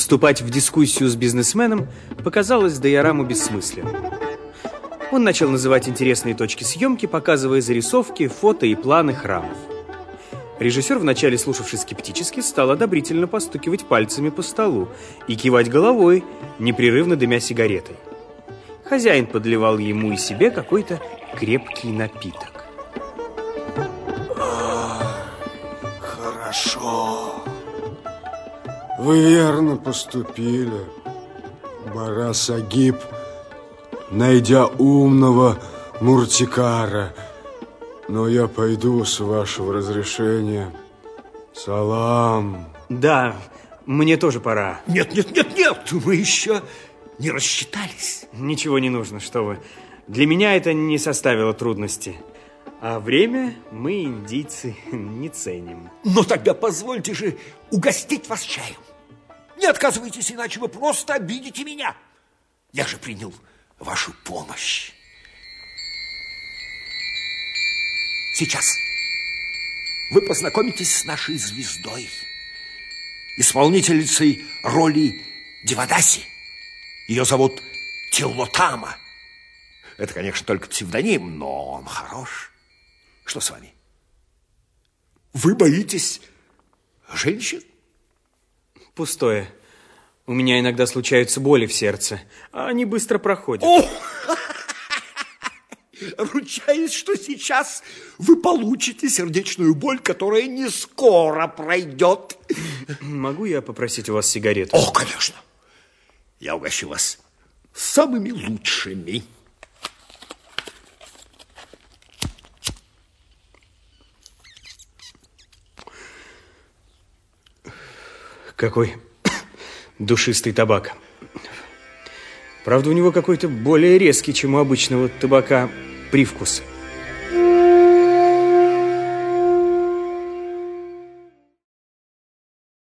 Вступать в дискуссию с бизнесменом показалось Дайораму бессмысленным. Он начал называть интересные точки съемки, показывая зарисовки, фото и планы храмов. Режиссер, вначале слушавший скептически, стал одобрительно постукивать пальцами по столу и кивать головой, непрерывно дымя сигаретой. Хозяин подливал ему и себе какой-то крепкий напиток. Хорошо. Вы верно поступили, Барас-Агип, найдя умного Муртикара. Но я пойду, с вашего разрешения. Салам. Да, мне тоже пора. Нет, мы еще не рассчитались. Ничего не нужно, что вы. Для меня это не составило трудности. А время мы, индийцы, не ценим. Но тогда позвольте же угостить вас чаем. Не отказывайтесь, иначе вы просто обидите меня. Я же принял вашу помощь. Сейчас вы познакомитесь с нашей звездой, исполнительницей роли Девадаси. Ее зовут Тиллотама. Это, конечно, только псевдоним, но он хорош. Что с вами? Вы боитесь женщин? Пустое. У меня иногда случаются боли в сердце, а они быстро проходят. О! Ручаюсь, что сейчас вы получите сердечную боль, которая не скоро пройдет. Могу я попросить у вас сигарету? О, конечно. Я угощу вас самыми лучшими. Какой душистый табак. Правда, у него какой-то более резкий, чем у обычного табака, привкус.